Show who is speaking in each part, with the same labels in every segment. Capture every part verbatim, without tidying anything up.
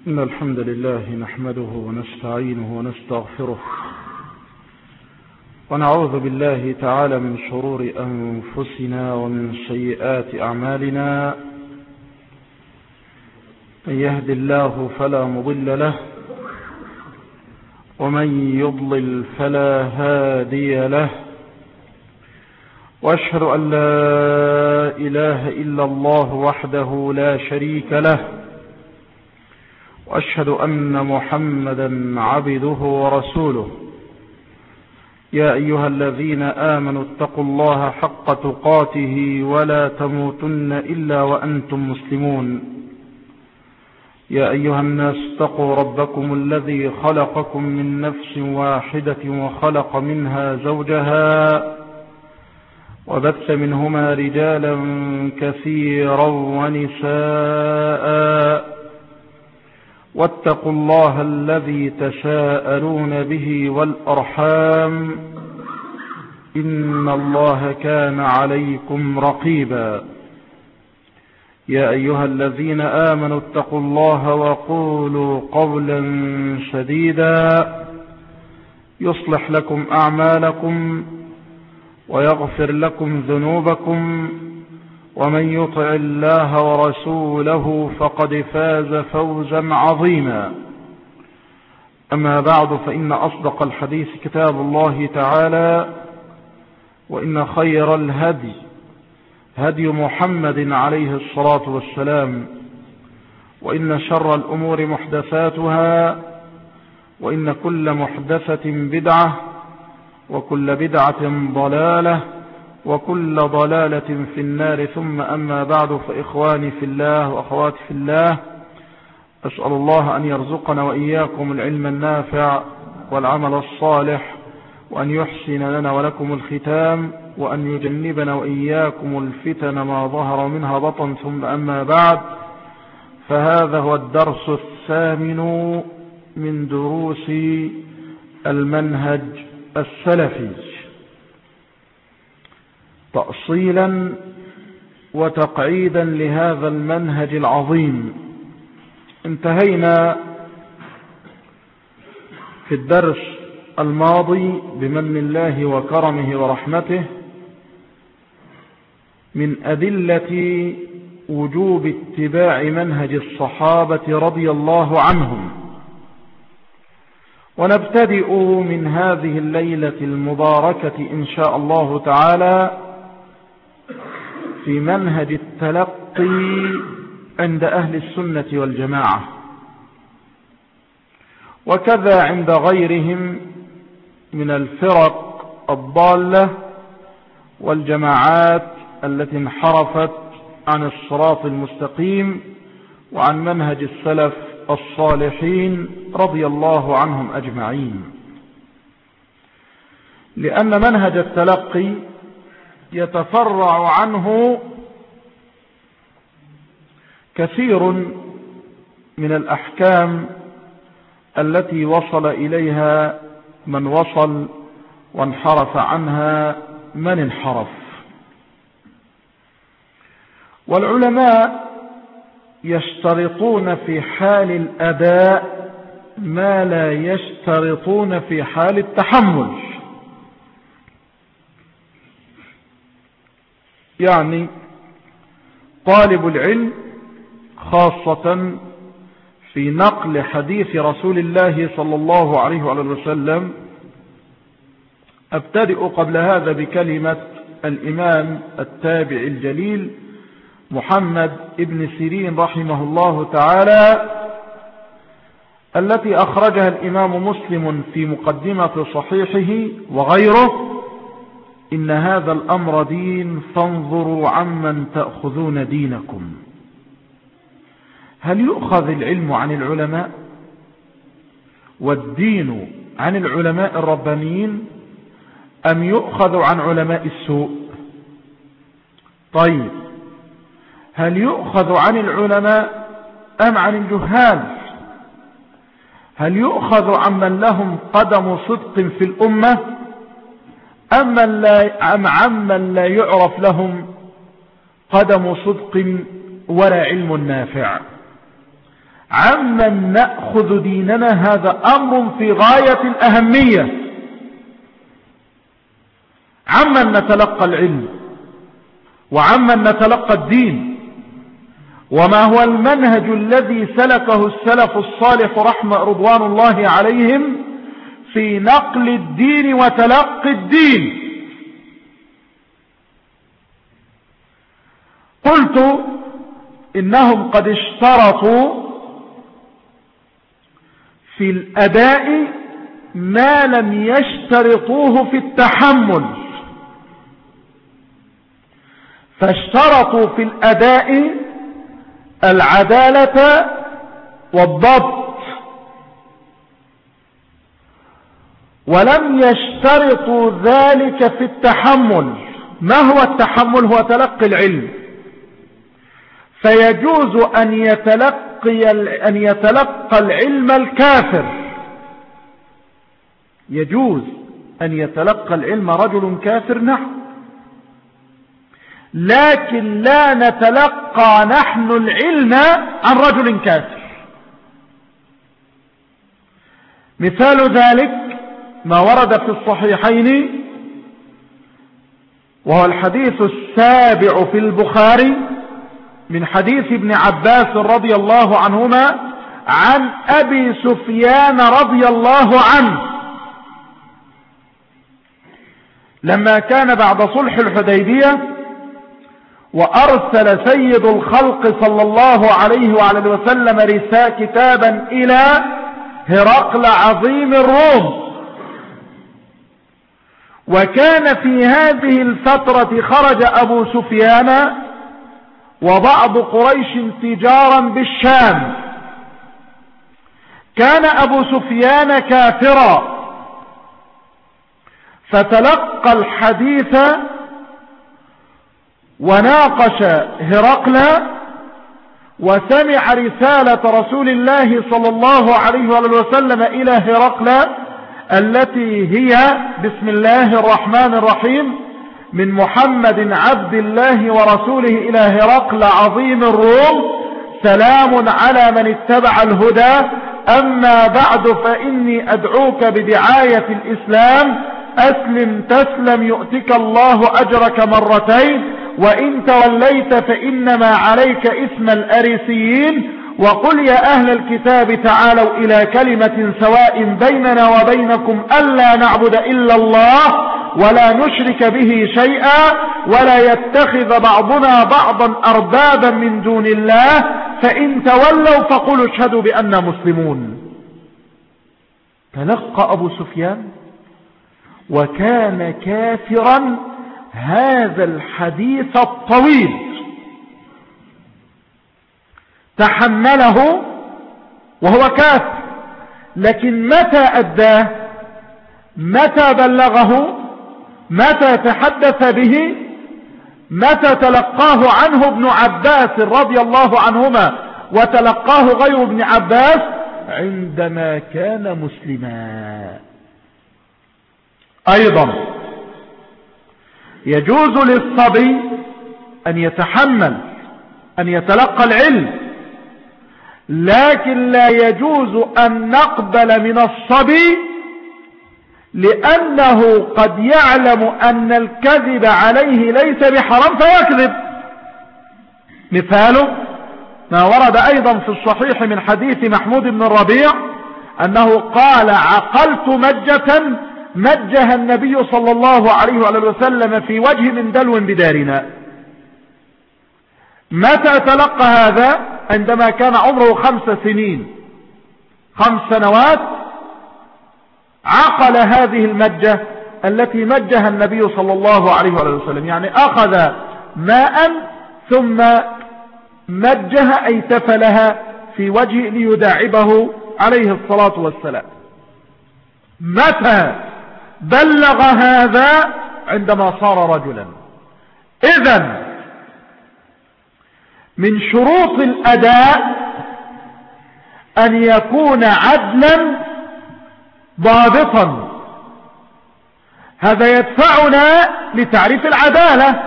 Speaker 1: إن الحمد لله نحمده ونستعينه ونستغفره ونعوذ بالله تعالى من شرور أنفسنا ومن سيئات أعمالنا. من يهد الله فلا مضل له ومن يضلل فلا هادي له، وأشهد أن لا إله إلا الله وحده لا شريك له، وأشهد أن محمدا عبده ورسوله. يا أيها الذين آمنوا اتقوا الله حق تقاته ولا تموتن إلا وأنتم مسلمون. يا أيها الناس اتقوا ربكم الذي خلقكم من نفس واحدة وخلق منها زوجها وبث منهما رجالا كثيرا ونساء، واتقوا الله الذي تساءلون به والأرحام إن الله كان عليكم رقيبا. يا أيها الذين آمنوا اتقوا الله وقولوا قولا سديدا يصلح لكم أعمالكم ويغفر لكم ذنوبكم، ومن يطع الله ورسوله فقد فاز فوزا عظيما. أما بعد، فإن أصدق الحديث كتاب الله تعالى، وإن خير الهدي هدي محمد عليه الصلاة والسلام، وإن شر الأمور محدثاتها، وإن كل محدثة بدعة، وكل بدعة ضلالة، وكل ضلالة في النار. ثم أما بعد، فإخواني في الله وأخواتي في الله، أسأل الله أن يرزقنا وإياكم العلم النافع والعمل الصالح، وأن يحسن لنا ولكم الختام، وأن يجنبنا وإياكم الفتن ما ظهر منها بطن. ثم أما بعد، فهذا هو الدرس الثامن من دروس المنهج السلفي، تأصيلا وتقعيدا لهذا المنهج العظيم. انتهينا في الدرس الماضي بمن الله وكرمه ورحمته من أدلة وجوب اتباع منهج الصحابة رضي الله عنهم، ونبتدئ من هذه الليلة المباركة إن شاء الله تعالى في منهج التلقي عند أهل السنة والجماعة، وكذا عند غيرهم من الفرق الضالة والجماعات التي انحرفت عن الصراط المستقيم وعن منهج السلف الصالحين رضي الله عنهم أجمعين. لأن منهج التلقي يتفرع عنه كثير من الأحكام التي وصل إليها من وصل، وانحرف عنها من انحرف. والعلماء يشترطون في حال الأداء ما لا يشترطون في حال التحمل. يعني طالب العلم خاصة في نقل حديث رسول الله صلى الله عليه وسلم، أبتدئ قبل هذا بكلمة الإمام التابعي الجليل محمد ابن سيرين رحمه الله تعالى، التي أخرجها الإمام مسلم في مقدمة صحيحه وغيره: إن هذا الأمر دين فانظروا عمن تأخذون دينكم. هل يؤخذ العلم عن العلماء والدين عن العلماء الربانيين، أم يؤخذ عن علماء السوء؟ طيب، هل يؤخذ عن العلماء أم عن الجهال؟ هل يؤخذ عمن لهم قدم صدق في الأمة أم عمن لا يعرف لهم قدم صدق ولا علم نافع؟ عمن نأخذ ديننا هذا أمر في غاية الأهمية. عمن نتلقى العلم وعمن نتلقى الدين، وما هو المنهج الذي سلكه السلف الصالح رحمة رضوان الله عليهم في نقل الدين وتلقي الدين. قلت إنهم قد اشترطوا في الأداء ما لم يشترطوه في التحمل، فاشترطوا في الأداء العدالة والضبط، ولم يشترطوا ذلك في التحمل. ما هو التحمل؟ هو تلقي العلم، فيجوز أن يتلقي, أن يتلقى العلم الكافر، يجوز أن يتلقى العلم رجل كافر نحن، لكن لا نتلقى نحن العلم عن رجل كافر. مثال ذلك ما ورد في الصحيحين، وهو الحديث السابع في البخاري من حديث ابن عباس رضي الله عنهما عن أبي سفيان رضي الله عنه لما كان بعد صلح الحديبية وأرسل سيد الخلق صلى الله عليه وعلى وسلم رسالة كتابا إلى هرقل عظيم الروم، وكان في هذه الفترة خرج أبو سفيان وبعض قريش تجارا بالشام. كان أبو سفيان كافرا، فتلقى الحديث وناقش هرقل وسمع رسالة رسول الله صلى الله عليه وسلم إلى هرقل التي هي بسم الله الرحمن الرحيم من محمد عبد الله ورسوله إلى هرقل عظيم الروم، سلام على من اتبع الهدى، أما بعد فإني أدعوك بدعاية الإسلام، أسلم تسلم يؤتك الله أجرك مرتين، وإن توليت فإنما عليك اسم الأريسيين، وقل يا أهل الكتاب تعالوا إلى كلمة سواء بيننا وبينكم ألا نعبد إلا الله ولا نشرك به شيئا ولا يتخذ بعضنا بعضا أربابا من دون الله، فإن تولوا فقولوا اشهدوا بأننا مسلمون. تلقى أبو سفيان وكان كافرا هذا الحديث الطويل، تحمله وهو كافر، لكن متى أداه؟ متى بلغه؟ متى تحدث به؟ متى تلقاه عنه ابن عباس رضي الله عنهما وتلقاه غير ابن عباس؟ عندما كان مسلما. أيضا يجوز للصبي أن يتحمل أن يتلقى العلم، لكن لا يجوز أن نقبل من الصبي لأنه قد يعلم أن الكذب عليه ليس بحرام فيكذب. مثاله ما ورد أيضا في الصحيح من حديث محمود بن الربيع أنه قال عقلت مجة مجها النبي صلى الله عليه وسلم في وجه من دلو بدارنا. متى تلقى هذا؟ عندما كان عمره خمس سنين، خمس سنوات عقل هذه المجة التي مجها النبي صلى الله عليه وسلم، يعني أخذ ماء ثم مجها أي تفلها في وجه ليداعبه عليه الصلاة والسلام. متى بلغ هذا؟ عندما صار رجلا. إذن من شروط الأداء أن يكون عدلا ضابطا. هذا يدفعنا لتعريف العدالة.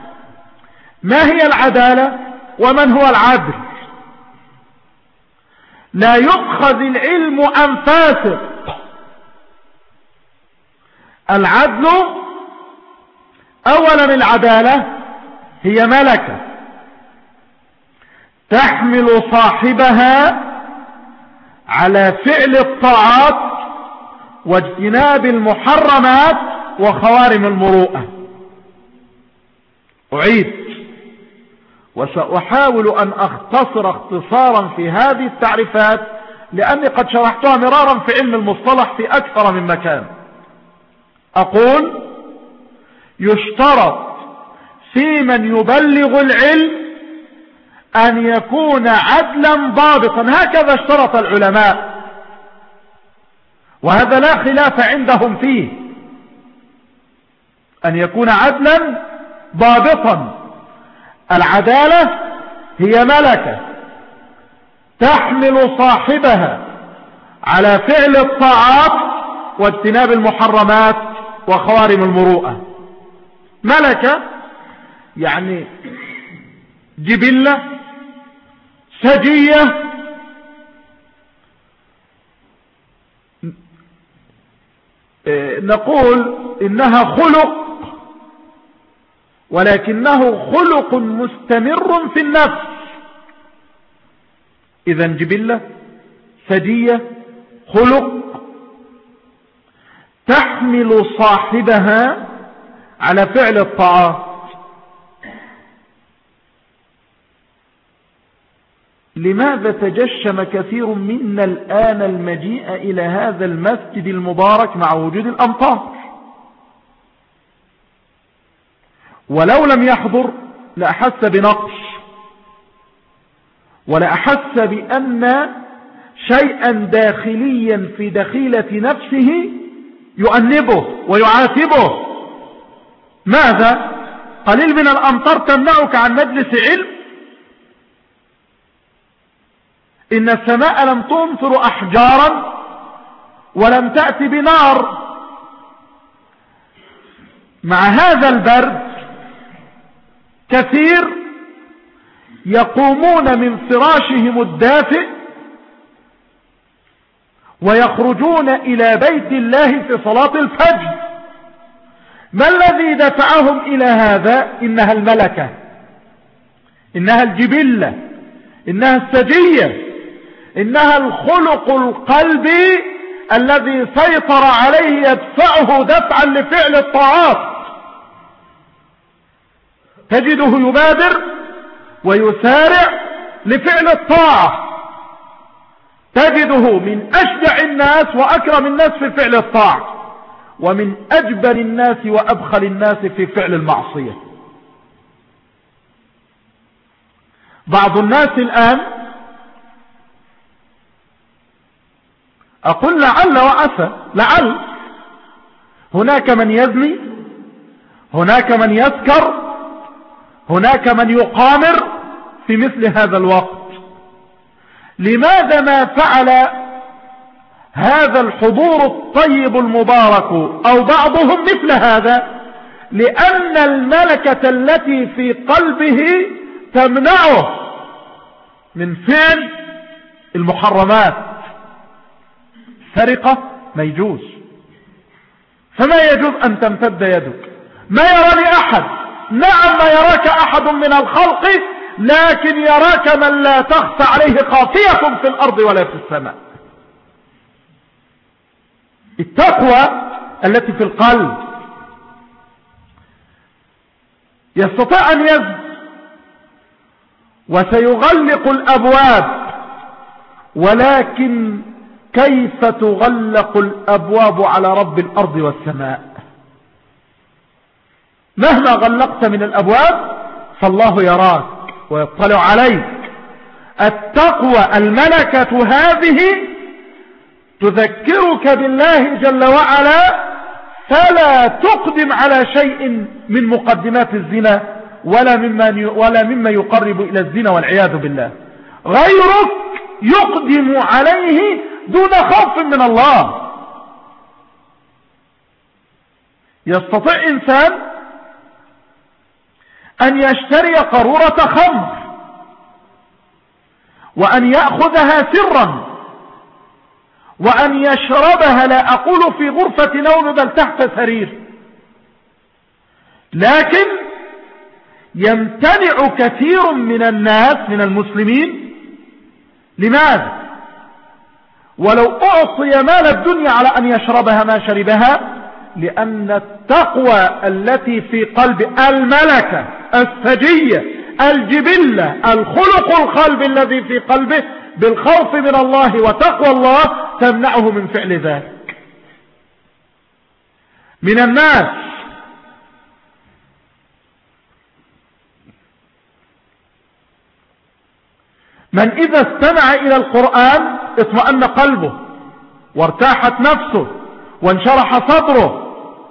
Speaker 1: ما هي العدالة ومن هو العدل؟ لا يؤخذ العلم عن فاسق. العدل أولا العدالة هي ملكة تحمل صاحبها على فعل الطاعات واجتناب المحرمات وخوارم المروءة. أعيد وسأحاول أن أختصر اختصارا في هذه التعريفات لأني قد شرحتها مرارا في علم المصطلح في أكثر من مكان. أقول يشترط في من يبلغ العلم أن يكون عدلا ضابطا، هكذا اشترط العلماء، وهذا لا خلاف عندهم فيه، أن يكون عدلا ضابطا. العدالة هي ملكة تحمل صاحبها على فعل الطاعات واجتناب المحرمات وخوارم المروءة. ملكة يعني جبلة سجية نقول إنها خلق، ولكنه خلق مستمر في النفس. إذا جبلة سجية خلق تحمل صاحبها على فعل الطاعات. لماذا تجشم كثير منا الآن المجيء إلى هذا المسجد المبارك مع وجود الأمطار؟ ولو لم يحضر لأحس بنقص، ولأحس بأن شيئا داخليا في دخيلة نفسه يؤنبه ويعاتبه. ماذا؟ قليل من الأمطار تمنعك عن مجلس علم؟ إن السماء لم تمطر أحجارا ولم تأتي بنار. مع هذا البرد كثير يقومون من فراشهم الدافئ ويخرجون إلى بيت الله في صلاة الفجر. ما الذي دفعهم إلى هذا؟ إنها الملكة، إنها الجبلة، إنها السجية، إنها الخلق القلبي الذي سيطر عليه يدفعه دفعا لفعل الطاعات. تجده يبادر ويسارع لفعل الطاعة، تجده من أشجع الناس وأكرم الناس في فعل الطاعة، ومن أجبن الناس وأبخل الناس في فعل المعصية. بعض الناس الآن أقول لعل وعسى، لعل هناك من يزني، هناك من يسكر، هناك من يقامر في مثل هذا الوقت. لماذا ما فعل هذا الحضور الطيب المبارك أو بعضهم مثل هذا؟ لأن الملكة التي في قلبه تمنعه من فعل المحرمات. سرقة ما يجوز، فما يجوز أن تمتد يدك. ما يراني أحد، نعم ما يراك أحد من الخلق، لكن يراك من لا تخفى عليه خافية في الأرض ولا في السماء. التقوى التي في القلب يستطيع أن يزن وسيغلق الأبواب، ولكن كيف تغلق الأبواب على رب الأرض والسماء؟ مهما غلقت من الأبواب فالله يراك ويطلع عليك. التقوى الملكة هذه تذكرك بالله جل وعلا، فلا تقدم على شيء من مقدمات الزنا ولا مما ولا مما يقرب إلى الزنا والعياذ بالله. غيرك يقدم عليه دون خوف من الله. يستطيع إنسان أن يشتري قارورة خمر وأن يأخذها سرا، وأن يشربها لا أقول في غرفة نوم بل تحت سرير، لكن يمتنع كثير من الناس من المسلمين. لماذا؟ ولو أعطي مال الدنيا على أن يشربها ما شربها، لأن التقوى التي في قلب الملكة السجية الجبلة الخلق القلب الذي في قلبه بالخوف من الله وتقوى الله تمنعه من فعل ذلك. من الناس من إذا استمع إلى القرآن اطمأن قلبه وارتاحت نفسه وانشرح صدره،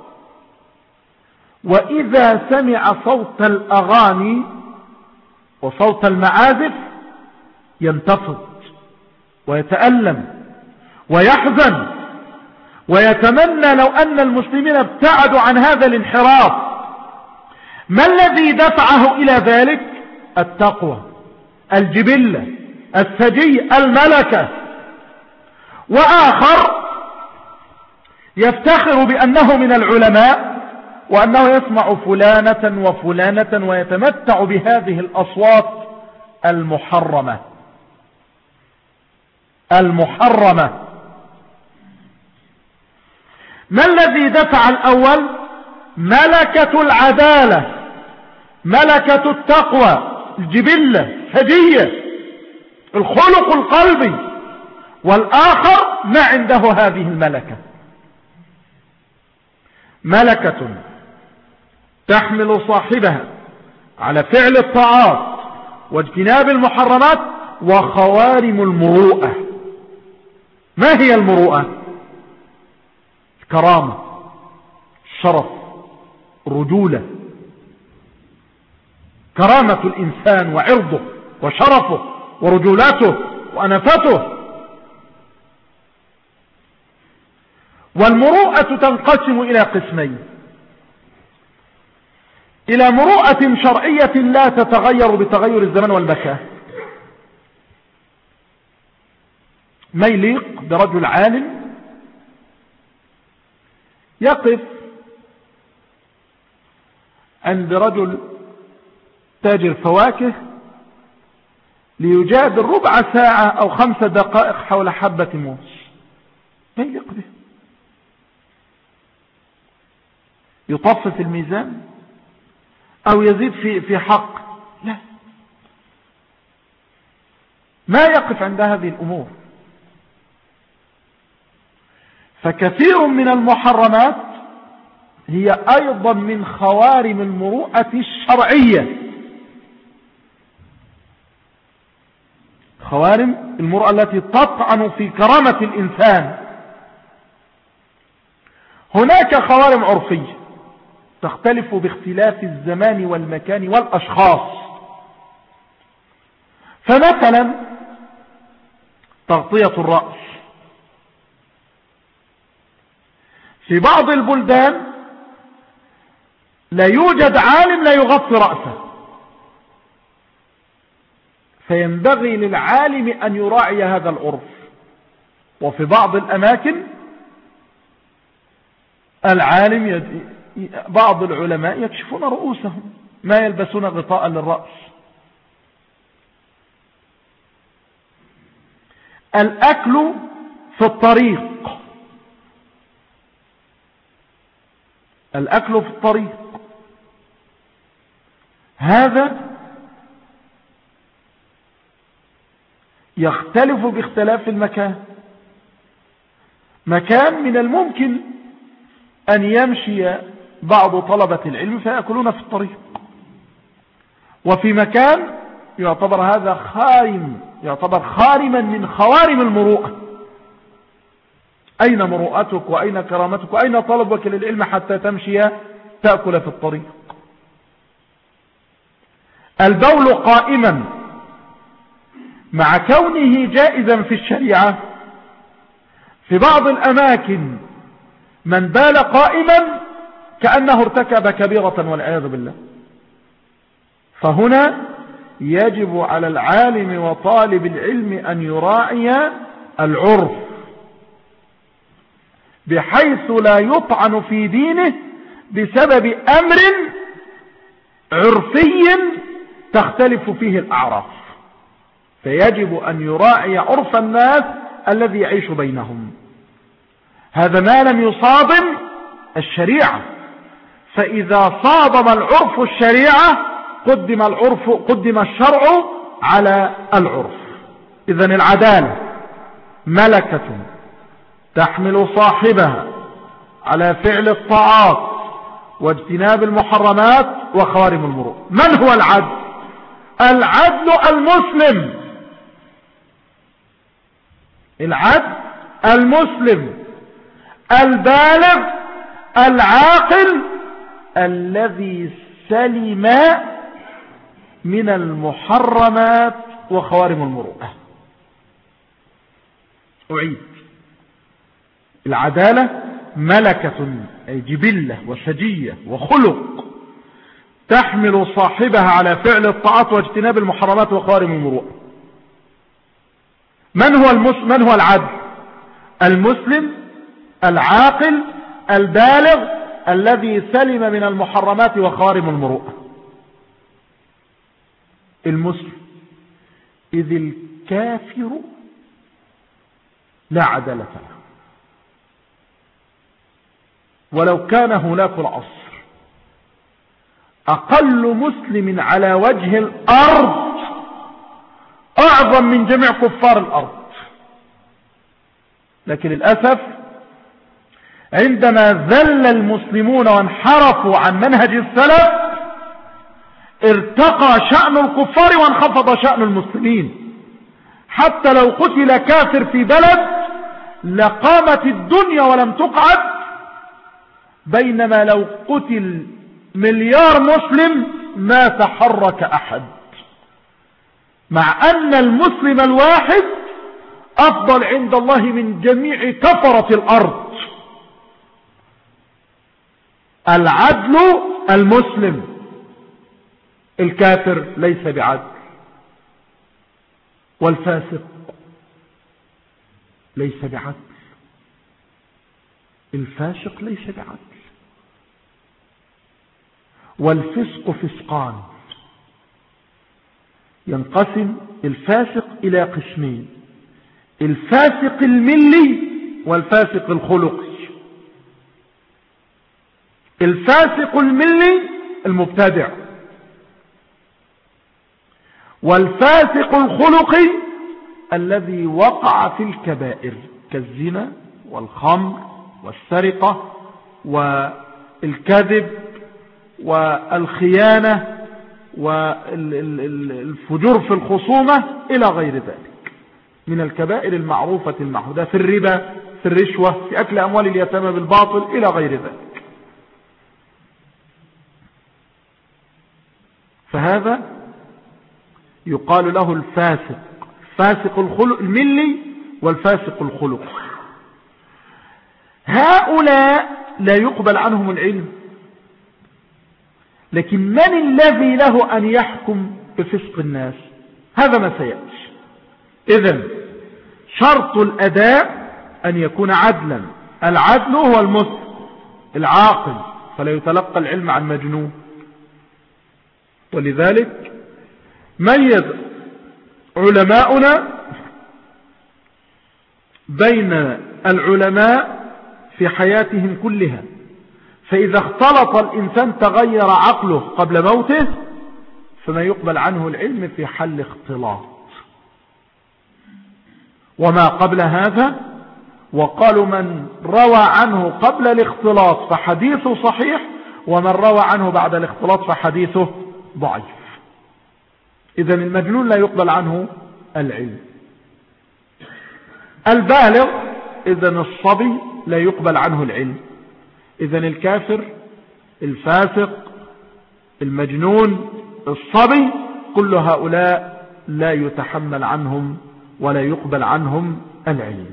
Speaker 1: وإذا سمع صوت الأغاني وصوت المعازف ينتفض ويتألم ويحزن ويتمنى لو أن المسلمين ابتعدوا عن هذا الانحراف. ما الذي دفعه إلى ذلك؟ التقوى الجبلة السجي الملكة. وآخر يفتخر بأنه من العلماء وأنه يسمع فلانة وفلانة ويتمتع بهذه الأصوات المحرمة المحرمة. ما الذي دفع الأول؟ ملكة العدالة، ملكة التقوى الجبلة سجية الخلق القلبي، والآخر ما عنده هذه الملكة، ملكة تحمل صاحبها على فعل الطاعات واجتناب المحرمات وخوارم المروءة. ما هي المروءة؟ الكرامة، الشرف، الرجولة، كرامة الإنسان وعرضه وشرفه ورجولته وأنفته. والمروءة تنقسم إلى قسمين: إلى مروءة شرعية لا تتغير بتغير الزمان والمكان، ما يليق برجل عالم يقف عند رجل تاجر فواكه ليجادل ربع ساعة أو خمس دقائق حول حبة موز، ما يليق به. يطفف الميزان أو يزيد في في حق، لا، ما يقف عند هذه الأمور. فكثير من المحرمات هي أيضا من خوارم المروءة الشرعية، خوارم المروءة التي تطعن في كرامة الإنسان. هناك خوارم عرفية تختلف باختلاف الزمان والمكان والأشخاص. فمثلا تغطية الرأس، في بعض البلدان لا يوجد عالم لا يغطي رأسه، فينبغي للعالم أن يراعي هذا العرف. وفي بعض الأماكن العالم يد... بعض العلماء يكشفون رؤوسهم، ما يلبسون غطاء للرأس. الأكل في الطريق، الأكل في الطريق هذا يختلف باختلاف المكان. مكان من الممكن أن يمشي بعض طلبة العلم فيأكلون في الطريق، وفي مكان يعتبر هذا خارم، يعتبر خارما من خوارم المروءة. أين مروءتك وأين كرامتك وأين طلبك للعلم حتى تمشي تأكل في الطريق؟ البول قائما مع كونه جائزا في الشريعة، في بعض الأماكن من بال قائما كأنه ارتكب كبيرة والعياذ بالله. فهنا يجب على العالم وطالب العلم أن يراعي العرف بحيث لا يطعن في دينه بسبب أمر عرفي تختلف فيه الأعراف، فيجب أن يراعي عرف الناس الذي يعيش بينهم. هذا ما لم يصادم الشريعة، فإذا صادم العرف الشريعة قدم العرف قدم الشرع على العرف. إذن العدالة ملكة تحمل صاحبها على فعل الطاعات واجتناب المحرمات وخوارم المروءة. من هو العدل؟ العدل المسلم، العدل المسلم البالغ العاقل الذي سلم من المحرمات وخوارم المروءة. أعيد: العدالة ملكة أي جبلة وسجية وخلق تحمل صاحبها على فعل الطاعات واجتناب المحرمات وخوارم المروءة. من هو المسلم؟ من هو العدل؟ المسلم العاقل البالغ الذي سلم من المحرمات وخوارم المروءة. المسلم، إذ الكافر لا عدالة له ولو كان هناك العصر. أقل مسلم على وجه الأرض أعظم من جميع كفار الأرض، لكن للأسف عندما ذل المسلمون وانحرفوا عن منهج السلف ارتقى شأن الكفار وانخفض شأن المسلمين، حتى لو قتل كافر في بلد لقامت الدنيا ولم تقعد، بينما لو قتل مليار مسلم ما تحرك أحد، مع أن المسلم الواحد أفضل عند الله من جميع كفرة الأرض. العدل المسلم، الكافر ليس بعدل، والفاسق ليس بعدل، الفاسق ليس بعدل. والفسق فسقان، ينقسم الفاسق إلى قسمين: الفاسق الملي والفاسق الخلقي. الفاسق الملي المبتدع، والفاسق الخلقي الذي وقع في الكبائر كالزنا والخمر والسرقة والكذب والخيانة والفجور في الخصومة إلى غير ذلك من الكبائر المعروفة المعهودة، في الربا، في الرشوة، في أكل أموال اليتامى بالباطل إلى غير ذلك. فهذا يقال له الفاسق، فاسق الخلق الملي والفاسق الخلق. هؤلاء لا يقبل عنهم العلم، لكن من الذي له أن يحكم بفسق الناس؟ هذا ما سيأتي. إذن شرط الأداء أن يكون عدلا. العدل هو المسلم العاقل، فلا يتلقى العلم عن مجنون. ولذلك ميز علماؤنا بين العلماء في حياتهم كلها، فإذا اختلط الإنسان تغير عقله قبل موته فما يقبل عنه العلم في حل اختلاط، وما قبل هذا وقالوا من روى عنه قبل الاختلاط فحديثه صحيح، ومن روى عنه بعد الاختلاط فحديثه ضعيف. إذن المجنون لا يقبل عنه العلم. البالغ إذن الصبي لا يقبل عنه العلم. إذن الكافر، الفاسق، المجنون، الصبي، كل هؤلاء لا يتحمل عنهم ولا يقبل عنهم العلم.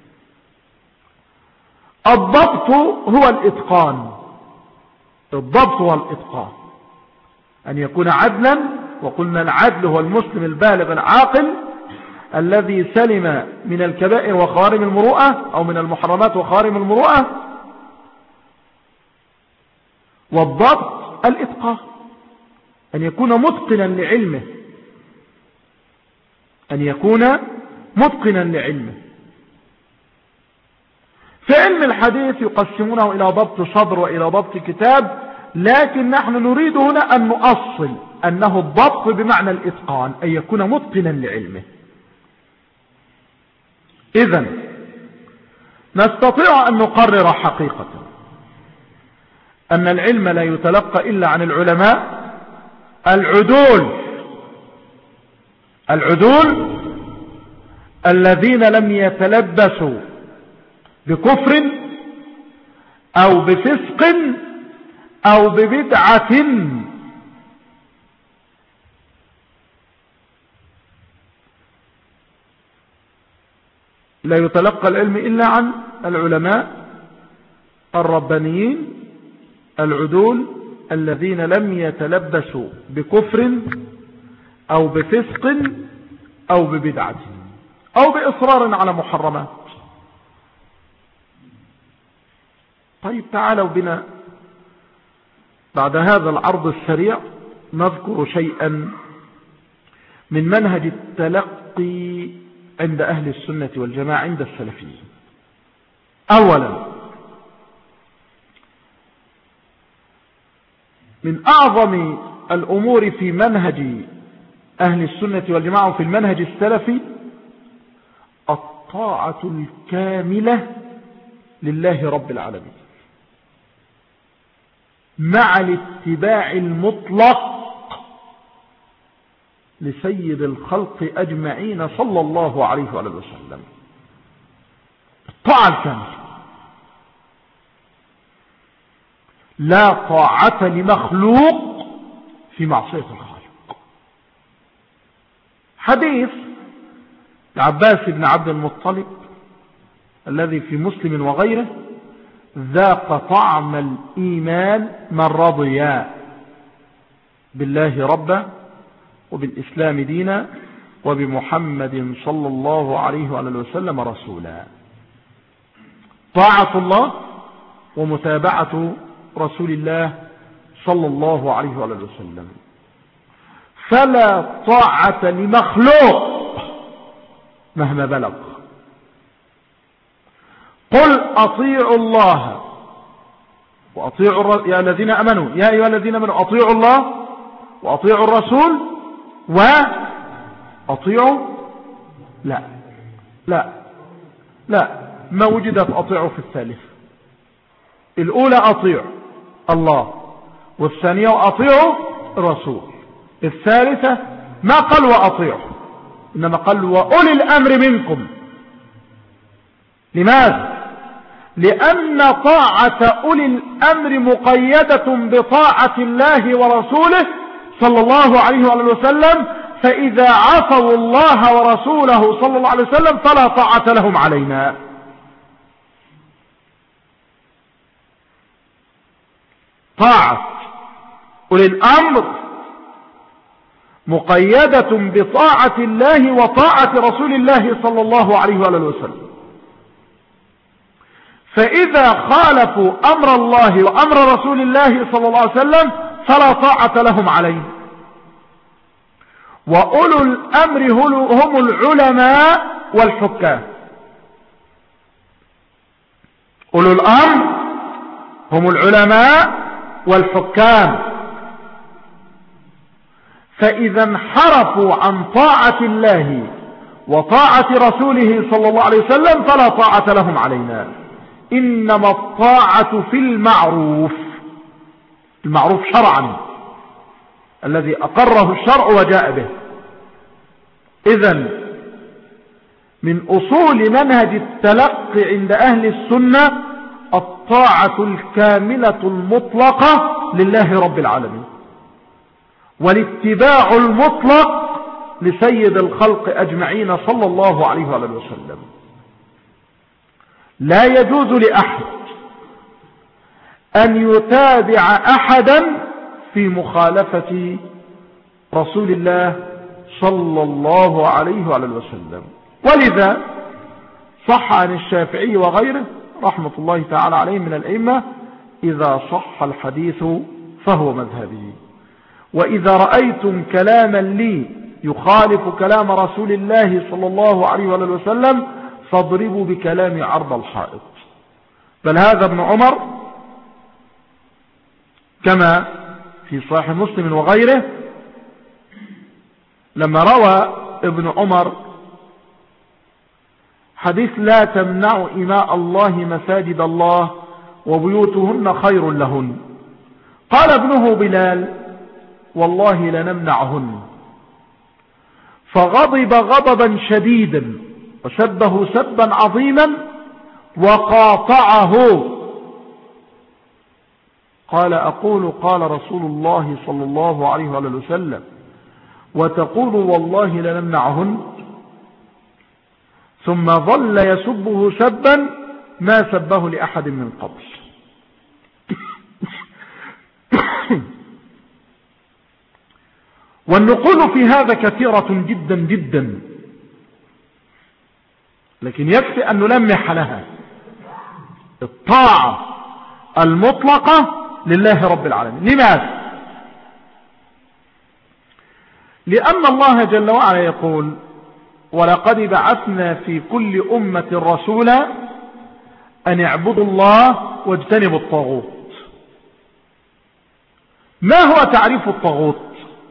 Speaker 1: الضبط هو الإتقان. الضبط هو الإتقان، أن يكون عدلا وقلنا العدل هو المسلم البالغ العاقل الذي سلم من الكبائر وخوارم المروءة أو من المحرمات وخوارم المروءة. والضبط الإتقان، أن يكون متقنا لعلمه، أن يكون متقنا لعلمه. في علم الحديث يقسمونه إلى ضبط صدر وإلى ضبط كتاب، لكن نحن نريد هنا أن نؤصل أنه الضبط بمعنى الإتقان، أن يكون متقنا لعلمه. إذن نستطيع أن نقرر حقيقة أن العلم لا يتلقى إلا عن العلماء العدول العدول الذين لم يتلبسوا بكفر أو بفسق أو ببدعة. لا يتلقى العلم إلا عن العلماء الربانيين العدول الذين لم يتلبسوا بكفر أو بفسق أو ببدعة أو بإصرار على محرمات. طيب تعالوا بنا بعد هذا العرض السريع نذكر شيئا من منهج التلقي عند أهل السنة والجماعة عند السلفيين. أولا، من أعظم الأمور في منهج أهل السنة والجماعة وفي المنهج السلفي الطاعة الكاملة لله رب العالمين مع الاتباع المطلق لسيد الخلق أجمعين صلى الله عليه وآله وسلم. الطاعة الكاملة، لا طاعة لمخلوق في معصية الخالق. حديث عباس بن عبد المطلب الذي في مسلم وغيره: ذاق طعم الإيمان من رضي بالله ربا وبالإسلام دينا وبمحمد صلى الله عليه وآله وسلم رسولا. طاعة الله ومتابعة رسول الله صلى الله عليه وآله وسلم. فلا طاعة لمخلوق مهما بلغ. قل أطيعوا الله وأطيعوا الر... يا الذين أمنوا يا أيها الذين أمنوا أطيعوا الله وأطيعوا الرسول وأطيعوا لا لا لا ما وجدت أطيعوا في الثالث. الأولى أطيع الله والثانية أطيعوا الرسول. الثالثة ما قال وأطيعوا، إنما قال وأولي الأمر منكم. لماذا؟ لأن طاعة أولي الأمر مقيدة بطاعة الله ورسوله صلى الله عليه وآله وسلم، فإذا عصوا الله ورسوله صلى الله عليه وسلم فلا طاعة لهم علينا. طاعة أولي الأمر مقيدة بطاعة الله وطاعة رسول الله صلى الله عليه وآله وسلم. فإذا خالفوا أمر الله وأمر رسول الله صلى الله عليه وسلم فلا طاعة لهم عليه. وأولو الأمر هم العلماء والحكام. أولو الأمر هم العلماء والحكام. فإذا انحرفوا عن طاعة الله وطاعة رسوله صلى الله عليه وسلم فلا طاعة لهم علينا. إنما الطاعة في المعروف، المعروف شرعا الذي أقره الشرع وجاء به. إذن من أصول منهج التلقي عند أهل السنة الطاعة الكاملة المطلقة لله رب العالمين، والاتباع المطلق لسيد الخلق أجمعين صلى الله عليه وسلم. لا يجوز لأحد أن يتابع أحدا في مخالفة رسول الله صلى الله عليه وعلى وسلم. ولذا صح عن الشافعي وغيره رحمة الله تعالى عليه من الأئمة: إذا صح الحديث فهو مذهبي، وإذا رأيتم كلاما لي يخالف كلام رسول الله صلى الله عليه وعلى وسلم فاضربوا بكلام عرض الحائط. بل هذا ابن عمر كما في صحيح مسلم وغيره لما روى ابن عمر حديث: لا تمنعوا إماء الله مساجد الله وبيوتهن خير لهن، قال ابنه بلال: والله لنمنعهن، فغضب غضبا شديدا وسبه سبا عظيما وقاطعه. قال: أقول قال رسول الله صلى الله عليه وسلم وتقول والله لنمنعهن؟ ثم ظل يسبه سبا ما سبه لأحد من قبل. والنقول في هذا كثيرة جدا جدا، لكن يكفي أن نلمح لها: الطاعة المطلقة لله رب العالمين. لماذا؟ لأن الله جل وعلا يقول: ولقد بعثنا في كل أمة رسولا أن اعبدوا الله واجتنبوا الطاغوت. ما هو تعريف الطاغوت؟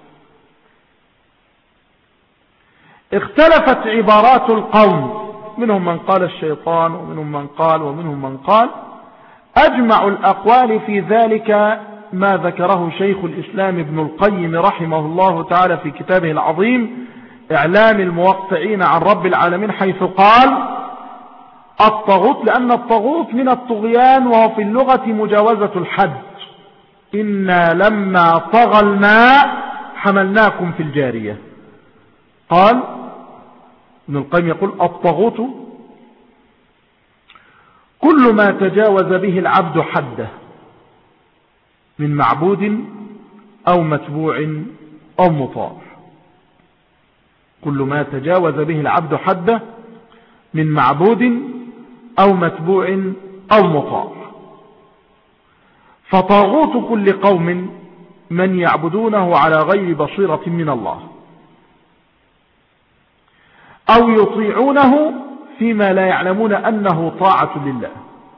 Speaker 1: اختلفت عبارات القوم، منهم من قال الشيطان ومنهم من قال ومنهم من قال. أجمع الأقوال في ذلك ما ذكره شيخ الإسلام ابن القيم رحمه الله تعالى في كتابه العظيم إعلام الموقعين عن رب العالمين، حيث قال: الطاغوت، لأن الطاغوت من الطغيان، وهو في اللغة مجاوزة الحد. إنا لما طغى الماء حملناكم في الجارية. قال ابن القيم يقول: الطاغوت كل ما تجاوز به العبد حده من معبود أو متبوع أو مطاع. كل ما تجاوز به العبد حده من معبود أو متبوع أو مطاع. فطاغوت كل قوم من يعبدونه على غير بصيرة من الله، أو يطيعونه فيما لا يعلمون أنه طاعة لله،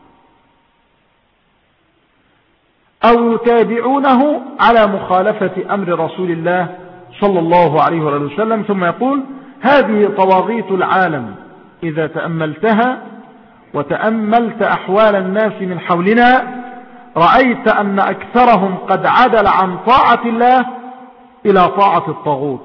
Speaker 1: أو يتابعونه على مخالفة أمر رسول الله صلى الله عليه وسلم. ثم يقول: هذه طواغيت العالم إذا تأملتها وتأملت أحوال الناس من حولنا رأيت أن أكثرهم قد عدل عن طاعة الله إلى طاعة الطاغوت،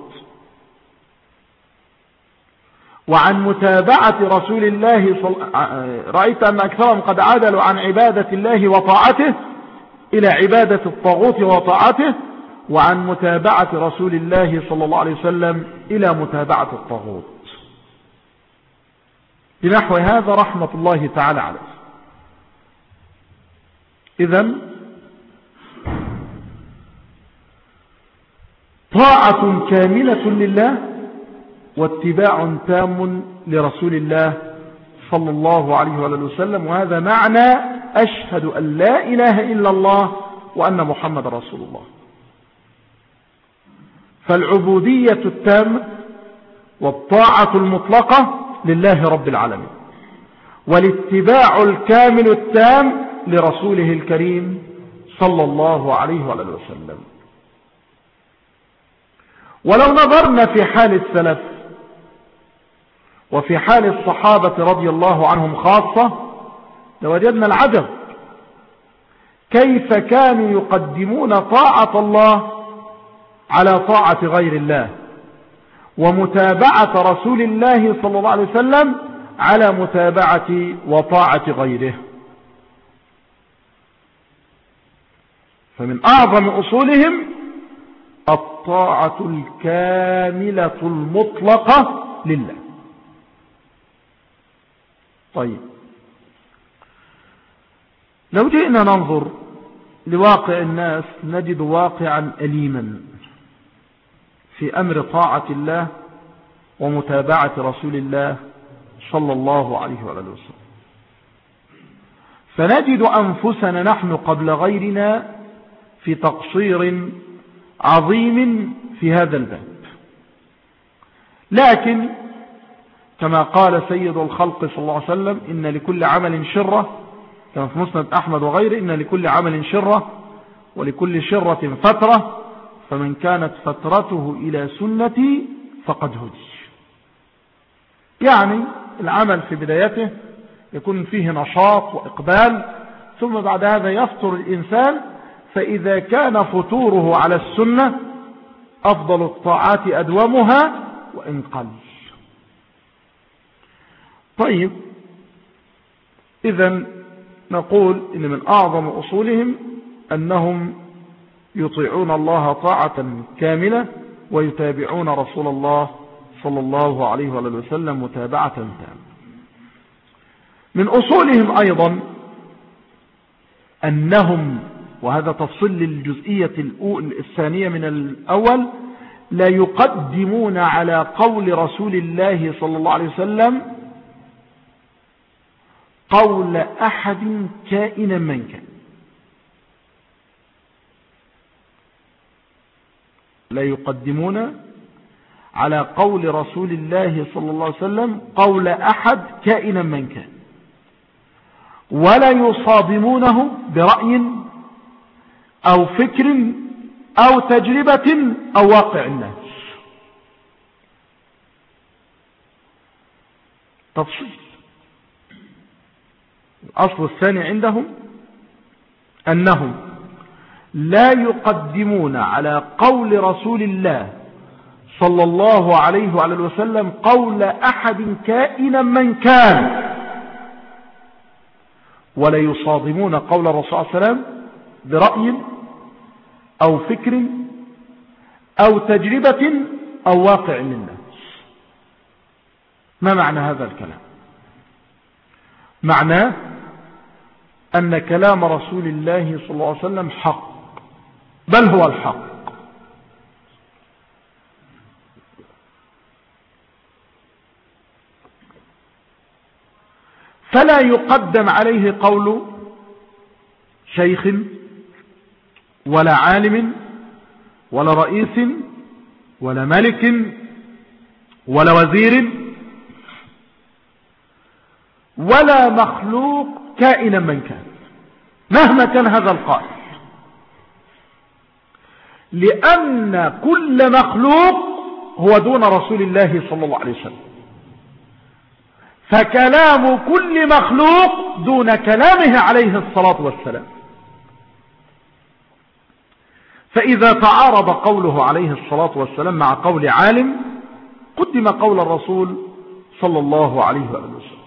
Speaker 1: وعن متابعة رسول الله صل... رأيت أن أكثرهم قد عدلوا عن عبادة الله وطاعته إلى عبادة الطاغوت وطاعته، وعن متابعة رسول الله صلى الله عليه وسلم إلى متابعة الطاغوت. بنحو هذا رحمة الله تعالى عليه. إذن طاعة كاملة لله واتباع تام لرسول الله صلى الله عليه وسلم، وهذا معنى أشهد أن لا إله إلا الله وأن محمد رسول الله. فالعبودية التامة والطاعة المطلقة لله رب العالمين، والاتباع الكامل التام لرسوله الكريم صلى الله عليه وسلم. ولو نظرنا في حال السلف وفي حال الصحابة رضي الله عنهم خاصة لوجدنا العجب، كيف كانوا يقدمون طاعة الله على طاعة غير الله، ومتابعة رسول الله صلى الله عليه وسلم على متابعة وطاعة غيره. فمن أعظم أصولهم الطاعة الكاملة المطلقة لله. طيب، لو جئنا ننظر لواقع الناس نجد واقعا أليما في أمر طاعة الله ومتابعة رسول الله صلى الله عليه وآله وسلم. فنجد أنفسنا نحن قبل غيرنا في تقصير عظيم في هذا الباب. لكن كما قال سيد الخلق صلى الله عليه وسلم: إن لكل عمل شرة، كما في مسند أحمد وغيره: إن لكل عمل شرة ولكل شرة فترة، فمن كانت فترته إلى سنتي فقد هدي. يعني العمل في بدايته يكون فيه نشاط وإقبال، ثم بعد هذا يفطر الإنسان، فإذا كان فطوره على السنة أفضل الطاعات أدومها وإن قل. طيب، إذن نقول إن من أعظم أصولهم أنهم يطيعون الله طاعة كاملة ويتابعون رسول الله صلى الله عليه وسلم متابعة تامة. من أصولهم أيضا أنهم، وهذا تفصيل للجزئية الثانية من الأول، لا يقدمون على قول رسول الله صلى الله عليه وسلم قول أحد كائنا من كان. لا يقدمون على قول رسول الله صلى الله عليه وسلم قول أحد كائنا من كان، ولا يصادمونه برأي أو فكر أو تجربة أو واقع الناس. تفصيل. الأصل الثاني عندهم أنهم لا يقدمون على قول رسول الله صلى الله عليه وعلى وسلم قول أحد كائنا من كان، ولا يصادمون قول الرسول صلى الله عليه وسلم برأي أو فكر أو تجربة أو واقع للناس. ما معنى هذا الكلام؟ معناه أن كلام رسول الله صلى الله عليه وسلم حق، بل هو الحق. فلا يقدم عليه قول شيخ ولا عالم ولا رئيس ولا ملك ولا وزير ولا مخلوق كائنا من كان، مهما كان هذا القائل، لأن كل مخلوق هو دون رسول الله صلى الله عليه وسلم، فكلام كل مخلوق دون كلامه عليه الصلاة والسلام. فإذا تعارض قوله عليه الصلاة والسلام مع قول عالم قدم قول الرسول صلى الله عليه وسلم.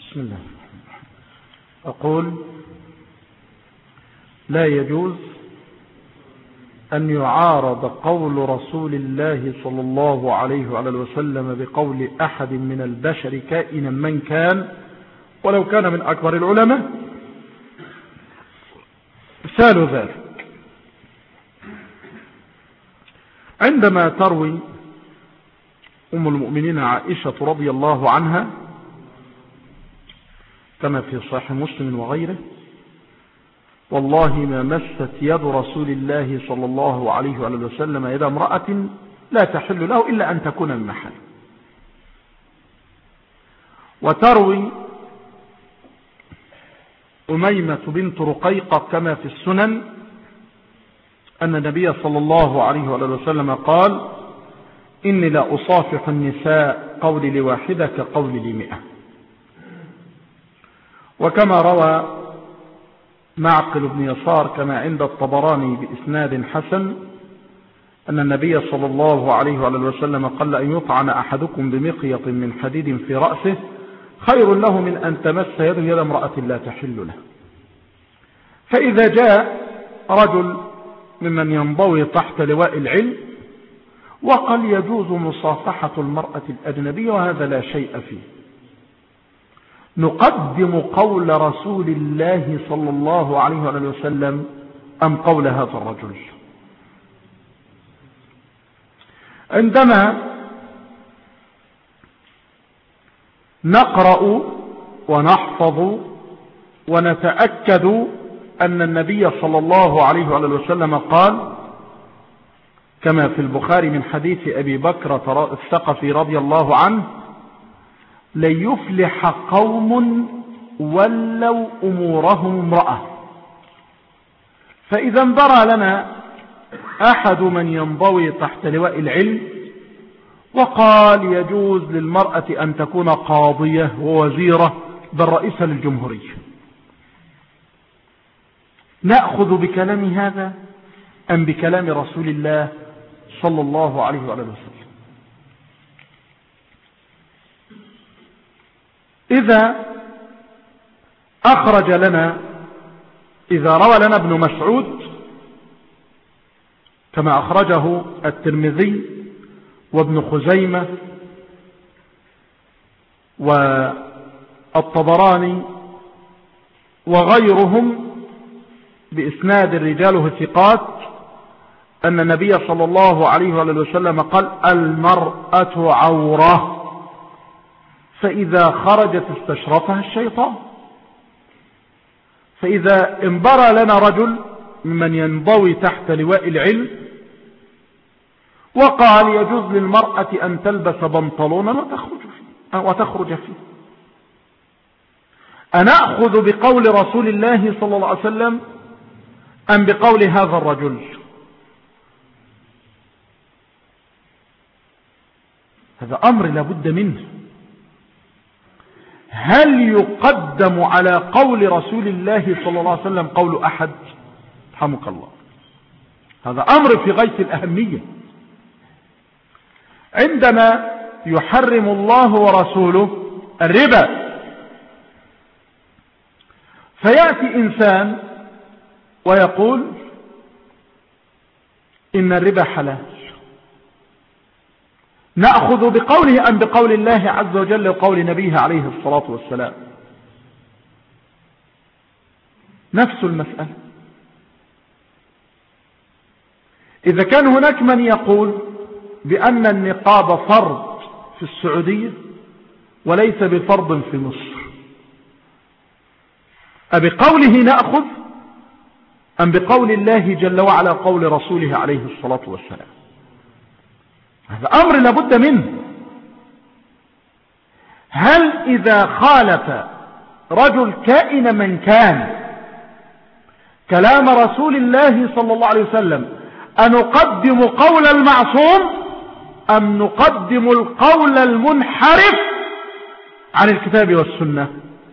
Speaker 1: بسم الله. أقول لا يجوز أن يعارض قول رسول الله صلى الله عليه وعلى وسلم بقول أحد من البشر كائنا من كان ولو كان من أكبر العلماء. مثال ذلك عندما تروي أم المؤمنين عائشة رضي الله عنها كما في صحيح مسلم وغيره: والله ما مست يد رسول الله صلى الله عليه وآله وسلم يد امرأة لا تحل له إلا أن تكون من محل. وتروي أميمة بنت رقيقة كما في السنن أن النبي صلى الله عليه وآله وسلم قال: إني لا أصافح النساء قولي لواحدة كقولي لمئة. وكما روى معقل بن يسار كما عند الطبراني بإسناد حسن أن النبي صلى الله عليه وآله وسلم قال: أن يطعن أحدكم بمقيط من حديد في رأسه خير له من أن تمس يده يد امرأة لا تحل له. فإذا جاء رجل ممن ينضوي تحت لواء العلم وقال يجوز مصافحة المرأة الأجنبية وهذا لا شيء فيه، نقدم قول رسول الله صلى الله عليه وسلم أم قول هذا الرجل؟ عندما نقرأ ونحفظ ونتأكد أن النبي صلى الله عليه وسلم قال كما في البخاري من حديث أبي بكر الثقفي رضي الله عنه: لن يفلح قوم ولوا أمورهم امرأة. فإذا انبرى لنا أحد من ينضوي تحت لواء العلم وقال يجوز للمرأة أن تكون قاضية ووزيرة بل رئيسة للجمهورية، نأخذ بكلام هذا أم بكلام رسول الله صلى الله عليه وسلم؟ إذا أخرج لنا إذا روى لنا ابن مسعود كما أخرجه الترمذي وابن خزيمة والطبراني وغيرهم بإسناد رجاله ثقات أن النبي صلى الله عليه وسلم قال: المرأة عورة فإذا خرجت استشرفها الشيطان. فإذا انبرى لنا رجل ممن ينضوي تحت لواء العلم وقال يجوز للمرأة أن تلبس بنطلونا وتخرج فيه, وتخرج فيه أنأخذ بقول رسول الله صلى الله عليه وسلم أم بقول هذا الرجل؟ هذا أمر لابد منه. هل يقدم على قول رسول الله صلى الله عليه وسلم قول أحد؟ رحمك الله. هذا أمر في غاية الأهمية. عندما يحرم الله ورسوله الربا فيأتي إنسان ويقول إن الربا حلال، نأخذ بقوله أم بقول الله عز وجل وقول نبيه عليه الصلاة والسلام؟ نفس المسألة. إذا كان هناك من يقول بأن النقاب فرض في السعودية وليس بفرض في مصر، أبقوله نأخذ أم بقول الله جل وعلا قول رسوله عليه الصلاة والسلام؟ هذا أمر لابد منه. هل إذا خالف رجل كائن من كان كلام رسول الله صلى الله عليه وسلم أنقدم قول المعصوم أم نقدم القول المنحرف عن الكتاب والسنة؟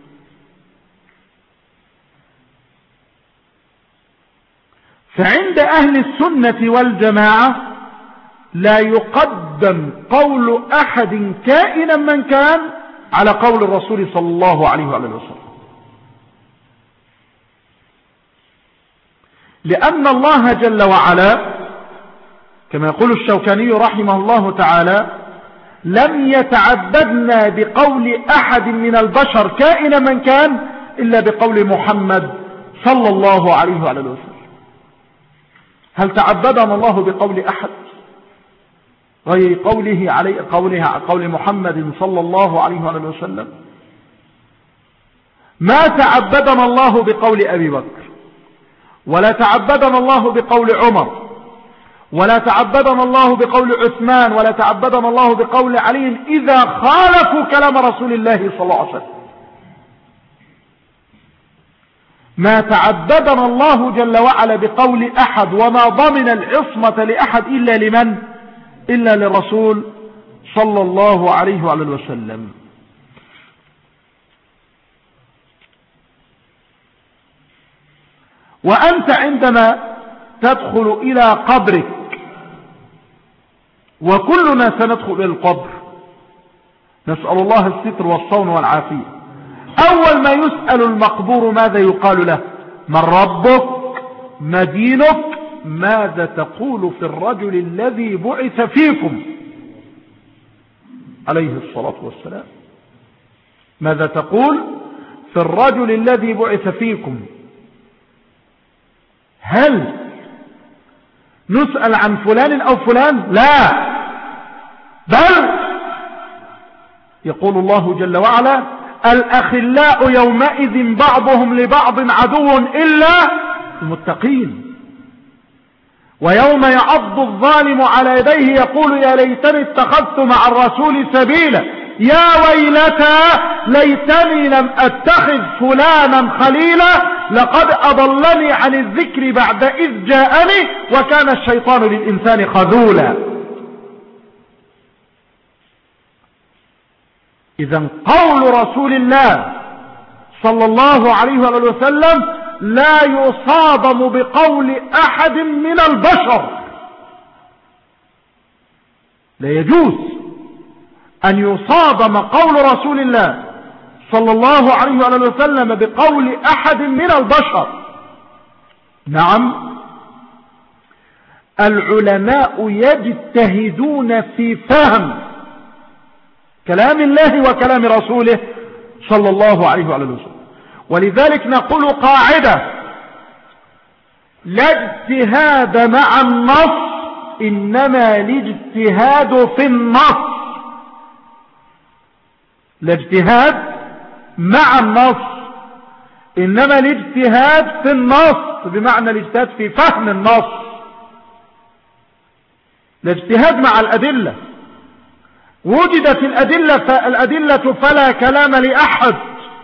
Speaker 1: فعند أهل السنة والجماعة لا يقدم قول أحد كائنا من كان على قول الرسول صلى الله عليه وآله وسلم. لأن الله جل وعلا كما يقول الشوكاني رحمه الله تعالى لم يتعبدنا بقول أحد من البشر كائنا من كان إلا بقول محمد صلى الله عليه وآله وسلم. هل تعبدنا الله بقول أحد غير قوله عليه قوله قول محمد صلى الله عليه وآله وسلم؟ ما تعبدنا الله بقول أبي بكر، ولا تعبدنا الله بقول عمر، ولا تعبدنا الله بقول عثمان، ولا تعبدنا الله بقول علي إذا خالفوا كلام رسول الله صلى الله عليه وسلم. ما تعبدنا الله جل وعلا بقول أحد وما ضمن العصمة لأحد إلا لمن؟ إلا للرسول صلى الله عليه وآله وسلم. وأنت عندما تدخل إلى قبرك، وكلنا سندخل إلى القبر، نسأل الله الستر والصون والعافية، أول ما يسأل المقبور ماذا يقال له؟ من ربك؟ ما دينك؟ ماذا تقول في الرجل الذي بعث فيكم عليه الصلاة والسلام؟ ماذا تقول في الرجل الذي بعث فيكم؟ هل نسأل عن فلان أو فلان؟ لا، بل يقول الله جل وعلا الأخلاء يومئذ بعضهم لبعض عدو إلا المتقين. ويوم يعض الظالم على يديه يقول يا ليتني اتخذت مع الرسول سبيلا يا ويلتى ليتني لم أتخذ فلانا خليلا لقد أضلني عن الذكر بعد إذ جاءني وكان الشيطان للإنسان خذولا. إذن قول رسول الله صلى الله عليه وسلم لا يصادم بقول أحد من البشر. لا يجوز أن يصادم قول رسول الله صلى الله عليه وسلم بقول أحد من البشر. نعم، العلماء يجتهدون في فهم كلام الله وكلام رسوله صلى الله عليه وسلم. ولذلك نقول قاعدة: لا اجتهاد مع النص، إنما الاجتهاد في النص. لا اجتهاد مع النص، إنما الاجتهاد في النص، بمعنى الاجتهاد في فهم النص. الاجتهاد مع الأدلة، وجدت الأدلة فالأدلة فلا كلام لأحد،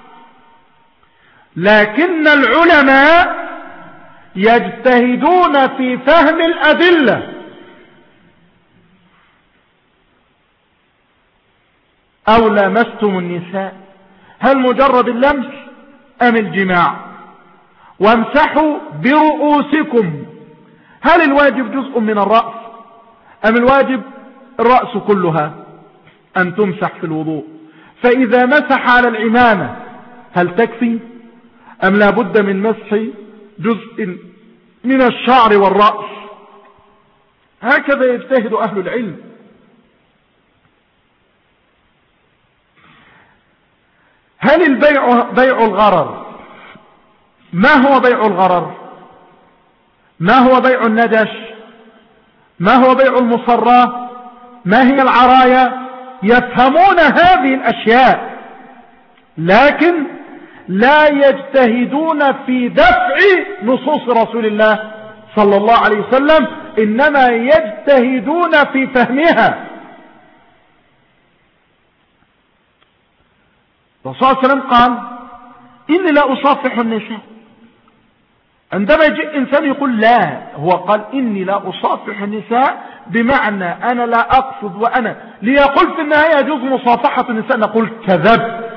Speaker 1: لكن العلماء يجتهدون في فهم الأدلة. أو لامستم النساء، هل مجرد اللمس أم الجماع؟ وامسحوا برؤوسكم، هل الواجب جزء من الرأس أم الواجب الرأس كلها أن تمسح في الوضوء؟ فإذا مسح على العمامة هل تكفي أم لا بد من مسح جزء من الشعر والرأس؟ هكذا يجتهد أهل العلم. هل البيع بيع الغرر؟ ما هو بيع الغرر؟ ما هو بيع الندش؟ ما هو بيع المصراه؟ ما هي العرايا؟ يفهمون هذه الأشياء، لكن لا يجتهدون في دفع نصوص رسول الله صلى الله عليه وسلم، إنما يجتهدون في فهمها. الرسول صلى الله عليه وسلم قال إني لا أصافح النساء. عندما يجي إنسان يقول لا، هو قال إني لا أصافح النساء بمعنى أنا لا أقصد، وأنا ليقول في النهاية يجوز مصافحة النساء، نقول كذبت.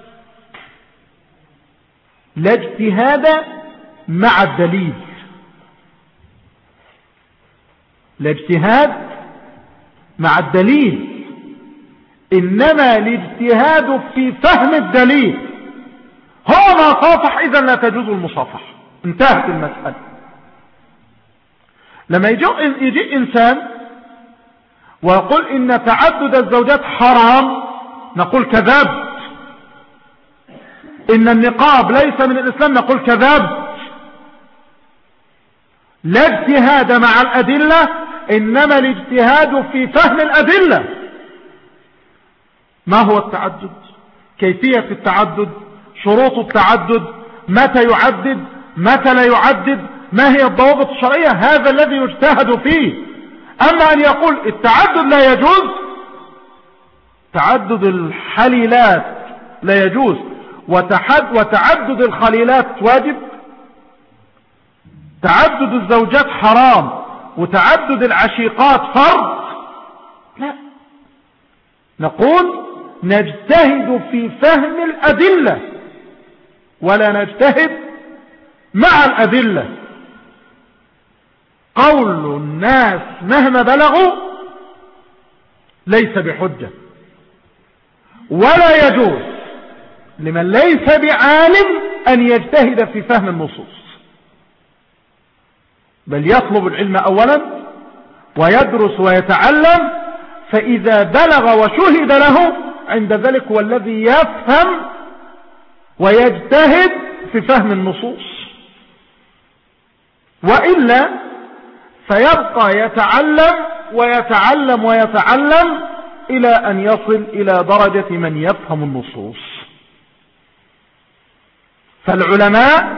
Speaker 1: لا اجتهاد مع الدليل، لا اجتهاد مع الدليل، إنما الاجتهاد في فهم الدليل. هو ما صافح إذا لا تجوز المصافحة، انتهت المسألة. لما يجي إنسان ويقول إن تعدد الزوجات حرام نقول كذاب، إن النقاب ليس من الإسلام نقول كذاب. لا اجتهاد مع الأدلة، إنما الاجتهاد في فهم الأدلة. ما هو التعدد؟ كيفية التعدد؟ شروط التعدد؟ متى يعدد؟ متى لا يعدد؟ ما هي الضوابط الشرعية؟ هذا الذي يجتهد فيه. أما أن يقول التعدد لا يجوز، تعدد الحليلات لا يجوز وتعدد الخليلات واجب، تعدد الزوجات حرام وتعدد العشيقات فرض، لا. نقول نجتهد في فهم الأدلة ولا نجتهد مع الأدلة. قول الناس مهما بلغوا ليس بحجة، ولا يجوز لمن ليس بعالم أن يجتهد في فهم النصوص، بل يطلب العلم أولا ويدرس ويتعلم، فإذا بلغ وشهد له عند ذلك هو الذي يفهم ويجتهد في فهم النصوص، وإلا فيبقى يتعلم ويتعلم ويتعلم إلى أن يصل إلى درجة من يفهم النصوص. فالعلماء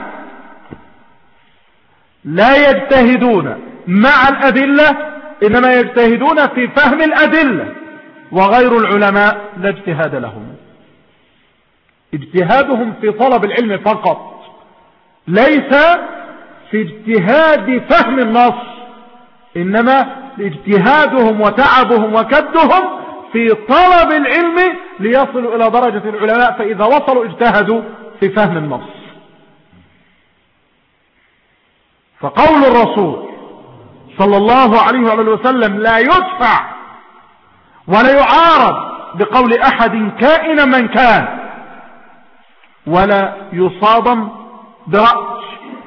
Speaker 1: لا يجتهدون مع الأدلة، إنما يجتهدون في فهم الأدلة، وغير العلماء لا اجتهاد لهم. اجتهادهم في طلب العلم فقط، ليس في اجتهاد فهم النص، إنما اجتهادهم وتعبهم وكدهم في طلب العلم ليصلوا إلى درجة العلماء، فإذا وصلوا اجتهدوا في فهم النص. فقول الرسول صلى الله عليه وآله وسلم لا يدفع ولا يعارض بقول أحد كائنا من كان، ولا يصادم برأي.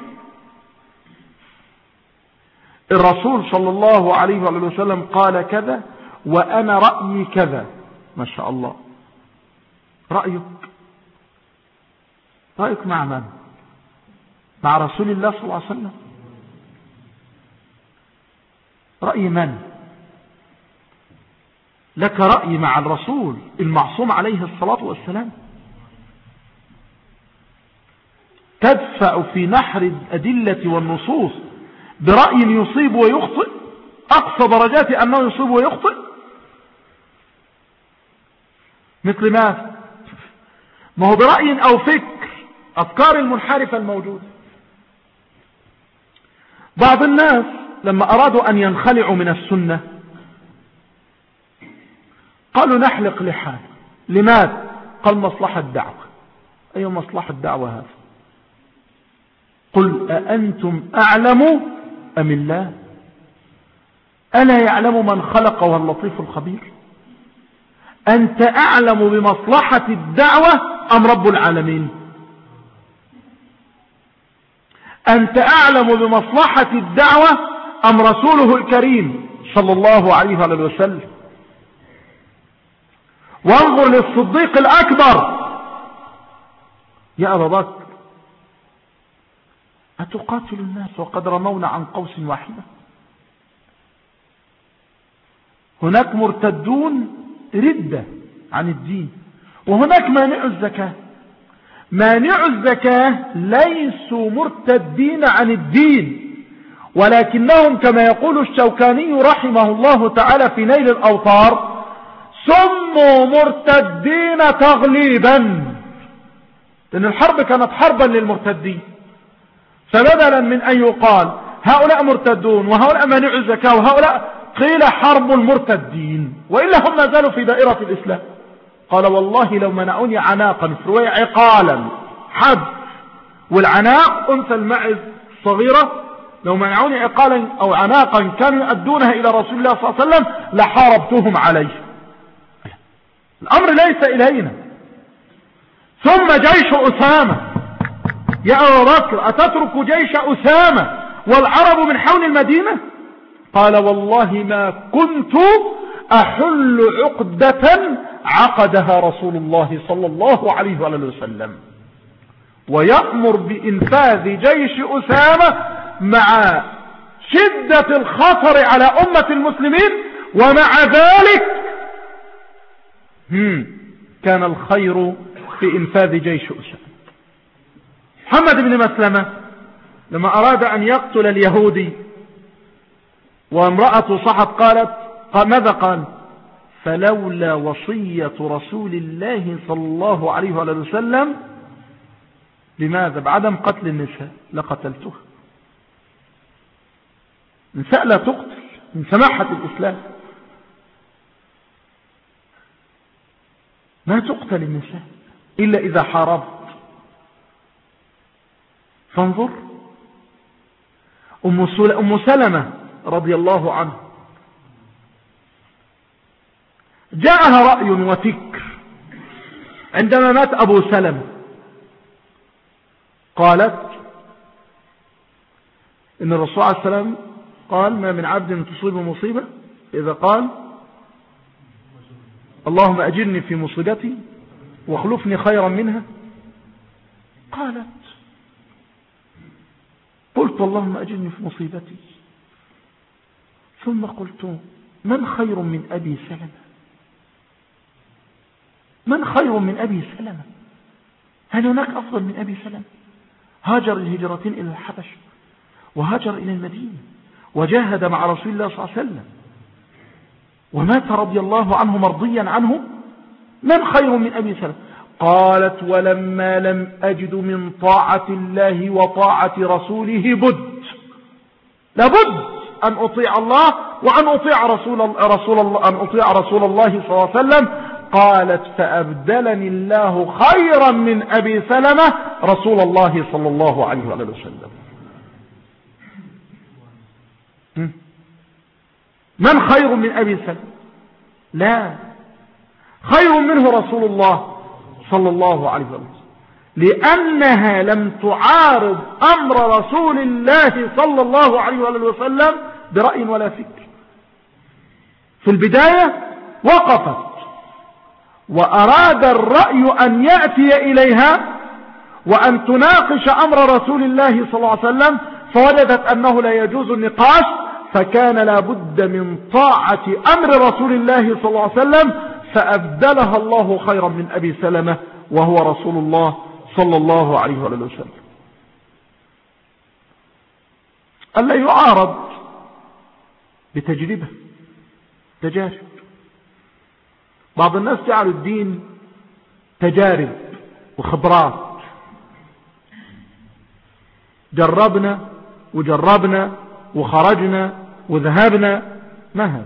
Speaker 1: الرسول صلى الله عليه وآله وسلم قال كذا وأنا رأيي كذا، ما شاء الله. رأيك رأيك مع من؟ مع رسول الله صلى الله عليه وسلم؟ رأي من؟ لك رأي مع الرسول المعصوم عليه الصلاة والسلام؟ تدفع في نحر الأدلة والنصوص برأي يصيب ويخطئ، أقصى درجات أنه يصيب ويخطئ. مثل ما ما هو برأي أو فكر، أفكار المنحرفة الموجودة. بعض الناس لما أرادوا أن ينخلعوا من السنة قالوا نحلق لحانا. لماذا؟ قال مصلحة الدعوة. أي مصلحة الدعوة هذا؟ قل أأنتم أعلم أم الله؟ ألا يعلم من خلق وهو اللطيف الخبير؟ أنت أعلم بمصلحة الدعوة أم رب العالمين؟ أنت أعلم بمصلحة الدعوة أم رسوله الكريم صلى الله عليه وسلم؟ وانظر للصديق الأكبر يا أبا بكر، أتقاتل الناس وقد رمون عن قوس واحدة؟ هناك مرتدون ردة عن الدين، وهناك مانع الزكاة. مانع الزكاة ليسوا مرتدين عن الدين، ولكنهم كما يقول الشوكاني رحمه الله تعالى في نيل الأوطار سموا مرتدين تغليبا، لأن الحرب كانت حربا للمرتدين. فبدلا من أن يقال هؤلاء مرتدون وهؤلاء مانع الزكاة وهؤلاء، قيل حرب المرتدين، وإلا هم ما زالوا في دائرة الإسلام. قال والله لو منعوني عناقا في رواية عقالا حد، والعناق أنثى المعز صغيرة، لو منعوني عقالا أو عناقا كانوا يؤدونها إلى رسول الله صلى الله عليه وسلم لحاربتهم عليه. الأمر ليس إلينا. ثم جيش أسامة، يا أبا بكر أتترك جيش أسامة والعرب من حول المدينة؟ قال والله ما كنت أحل عقدة عقدها رسول الله صلى الله عليه وآله وسلم، ويأمر بإنفاذ جيش أسامة مع شدة الخطر على أمة المسلمين، ومع ذلك كان الخير في إنفاذ جيش أسامة. محمد بن مسلمة لما أراد أن يقتل اليهودي وامرأة صحت قالت قال ماذا قال؟ فلولا وصية رسول الله صلى الله عليه وسلم لماذا بعدم قتل النساء لقتلتها. النساء لا تقتل من سماحة الإسلام، ما تقتل النساء إلا إذا حاربت. فانظر أم سلمة رضي الله عنه جاءها رأي وفكر عندما مات أبو سلمة، قالت إن الرسول عليه السلام قال ما من عبد تصيب مصيبة إذا قال اللهم أجرني في مصيبتي واخلفني خيرا منها. قالت قلت اللهم أجرني في مصيبتي، ثم قلت من خير من أبي سلمة؟ من خير من أبي سلمة؟ هل هناك أفضل من أبي سلمة؟ هاجر الهجرتين إلى الحبش وهاجر إلى المدينة وجاهد مع رسول الله صلى الله عليه وسلم ومات رضي الله عنه مرضيا عنه. من خير من أبي سلمة؟ قالت ولما لم أجد من طاعة الله وطاعة رسوله بد، لابد أن أطيع الله وأن أطيع رسول رسول الله أن أطيع رسول الله صلى الله عليه وسلم. قالت فأبدلني الله خيرا من أبي سلمة رسول الله صلى الله عليه وسلم. من خير من أبي سلمة؟ لا، خير منه رسول الله صلى الله عليه وسلم، لأنها لم تعارض أمر رسول الله صلى الله عليه وسلم برأي ولا فكر. في البداية وقفت وأراد الرأي أن يأتي إليها وأن تناقش أمر رسول الله صلى الله عليه وسلم، فوجدت أنه لا يجوز النقاش، فكان لابد من طاعة أمر رسول الله صلى الله عليه وسلم، فأبدلها الله خيرا من أبي سلمة وهو رسول الله صلى الله عليه وسلم. ألا يعارض بتجربة تجارب. بعض الناس جعلوا الدين تجارب وخبرات، جربنا وجربنا وخرجنا وذهبنا. ما هذا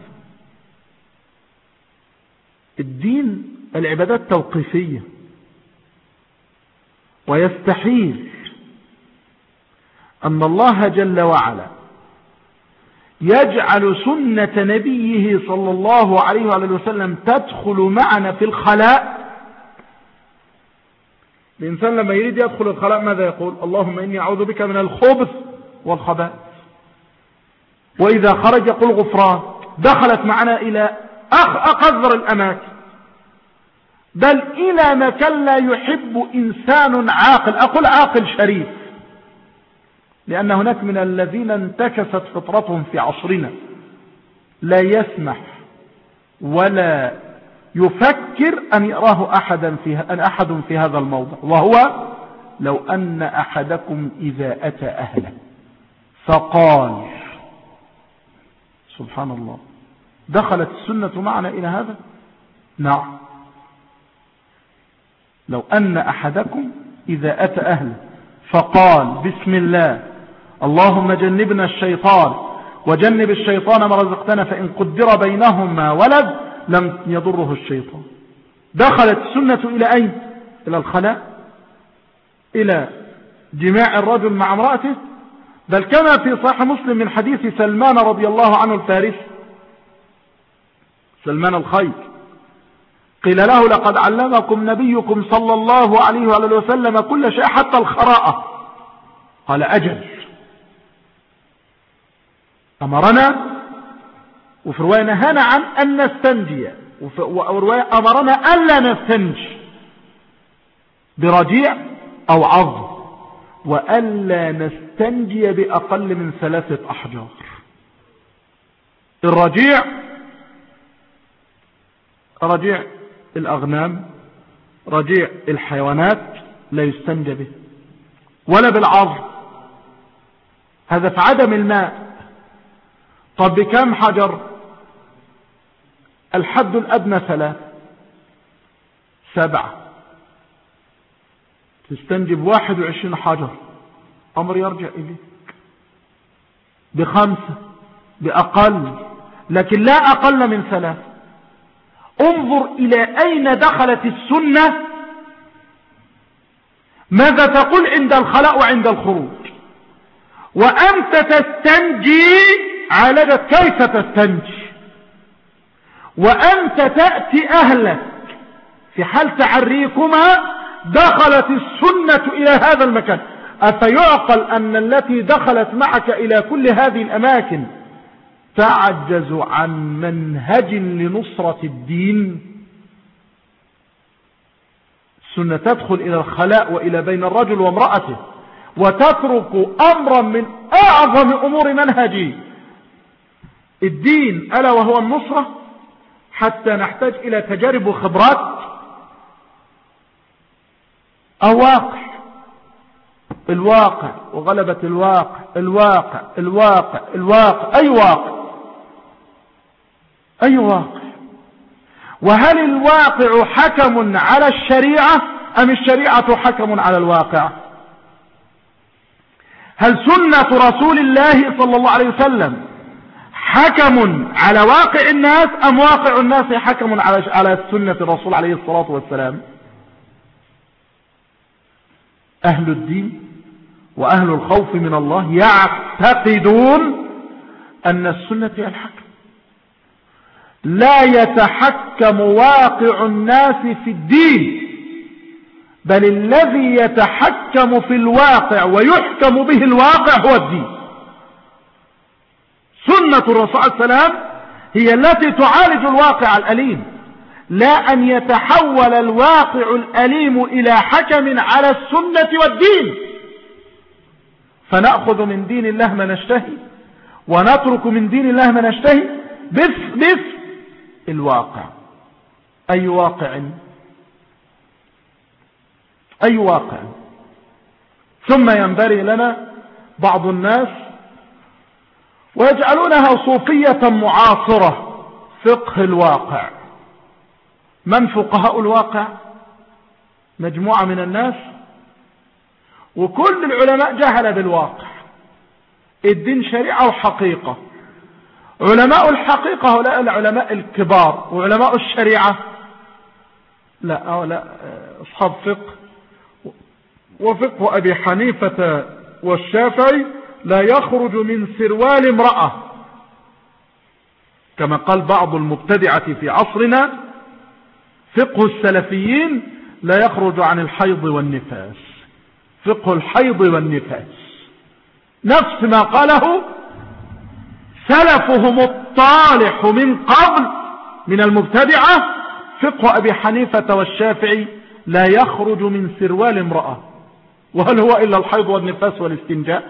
Speaker 1: الدين؟ العبادات توقيفية، ويستحيل أن الله جل وعلا يجعل سنة نبيه صلى الله عليه وسلم تدخل معنا في الخلاء. الإنسان لما يريد يدخل الخلاء ماذا يقول؟ اللهم إني أعوذ بك من الخبث والخبائث. وإذا خرج يقول غفران. دخلت معنا إلى أقذر الأماكن، بل إلى مكان لا يحب إنسان عاقل، أقول عاقل شريف، لأن هناك من الذين انتكست فطرتهم في عصرنا لا يسمح ولا يفكر أن يراه أحدا في أن أحد في هذا الموضع، وهو لو أن أحدكم إذا أتى أهله فقال. سبحان الله، دخلت السنة معنا إلى هذا؟ نعم. لو أن أحدكم إذا أتى أهله فقال بسم الله اللهم جنبنا الشيطان وجنب الشيطان ما رزقتنا فإن قدر بينهما ولد لم يضره الشيطان. دخلت السنة إلى أين؟ إلى الخلاء، إلى جماع الرجل مع امرأته، بل كما في صحيح مسلم من حديث سلمان رضي الله عنه الفارسي، سلمان الخير، قيل له لقد علمكم نبيكم صلى الله عليه وآله وسلم كل شيء حتى الخراءة. قال أجل. أمرنا، وفي رواية نهانا عن أن نستنجي، وفي رواية أمرنا ألا نستنجي برجيع أو عظم، وألا نستنجي بأقل من ثلاثة أحجار. الرجيع رجيع الأغنام، رجيع الحيوانات لا يستنجى به، ولا بالعظم، هذا في عدم الماء. طب بكم حجر؟ الحد الأدنى ثلاث، سبعة، تستنجي بواحد وعشرين حجر، أمر يرجع إليك. بخمسة، بأقل، لكن لا أقل من ثلاث. انظر إلى أين دخلت السنة، ماذا تقول عند الخلاء وعند الخروج. وأنت تستنجي عالجت كيف تستنجي، وأنت تأتي أهلك في حال تعريكما دخلت السنة إلى هذا المكان. أفيعقل أن التي دخلت معك إلى كل هذه الأماكن تعجز عن منهج لنصرة الدين؟ السنة تدخل إلى الخلاء وإلى بين الرجل وامرأته، وتترك أمرا من أعظم أمور منهج الدين ألا وهو النصرة، حتى نحتاج إلى تجارب وخبرات أو واقع. الواقع وغلبة الواقع، الواقع الواقع الواقع أي واقع أي واقع. وهل الواقع حكم على الشريعة أم الشريعة حكم على الواقع؟ هل سنة رسول الله صلى الله عليه وسلم حكم على واقع الناس أم واقع الناس حكم على على سنة الرسول عليه الصلاة والسلام؟ أهل الدين وأهل الخوف من الله يعتقدون أن السنة هي الحكم. لا يتحكم واقع الناس في الدين، بل الذي يتحكم في الواقع ويحكم به الواقع هو الدين. سنة الرسول صلى الله عليه وسلم هي التي تعالج الواقع الأليم، لا أن يتحول الواقع الأليم إلى حكم على السنة والدين، فنأخذ من دين الله ما نشتهي ونترك من دين الله ما نشتهي بس الواقع. أي واقع أي واقع. ثم ينبري لنا بعض الناس ويجعلونها صوفية معاصرة، فقه الواقع. من فقهاء الواقع؟ مجموعة من الناس، وكل العلماء جهل بالواقع. الدين شريعة وحقيقة. علماء الحقيقة هؤلاء العلماء الكبار، وعلماء الشريعة لا هؤلاء أصحاب فقه، وفقه أبي حنيفة والشافعي لا يخرج من سروال امرأة، كما قال بعض المبتدعة في عصرنا فقه السلفيين لا يخرج عن الحيض والنفاس. فقه الحيض والنفاس نفس ما قاله سلفهم الطالح من قبل من المبتدعة. فقه أبي حنيفة والشافعي لا يخرج من سروال امرأة، وهل هو إلا الحيض والنفاس والاستنجاء؟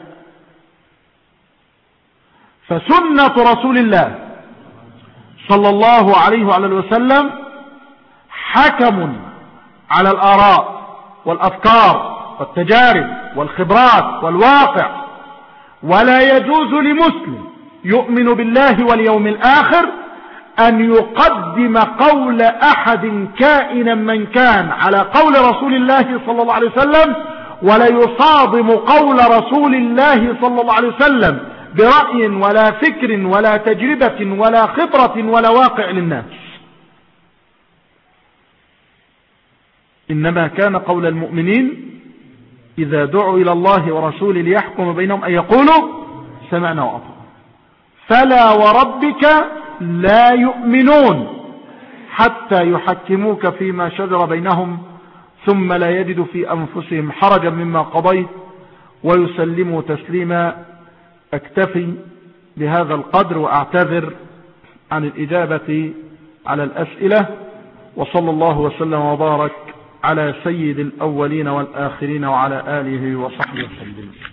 Speaker 1: فسنة رسول الله صلى الله عليه وعلى وسلم حكم على الآراء والأفكار والتجارب والخبرات والواقع. ولا يجوز لمسلم يؤمن بالله واليوم الآخر أن يقدم قول أحد كائنا من كان على قول رسول الله صلى الله عليه وسلم، ولا يصادم قول رسول الله صلى الله عليه وسلم برأي ولا فكر ولا تجربة ولا خبرة ولا واقع للناس. إنما كان قول المؤمنين إذا دعوا إلى الله ورسوله ليحكم بينهم أن يقولوا سمعنا وأطعنا. فلا وربك لا يؤمنون حتى يحكموك فيما شجر بينهم ثم لا يجدوا في أنفسهم حرجا مما قضيت ويسلموا تسليما. أكتفي بهذا القدر وأعتذر عن الإجابة على الأسئلة، وصلى الله وسلم وبارك على سيد الأولين والآخرين وعلى آله وصحبه وسلم.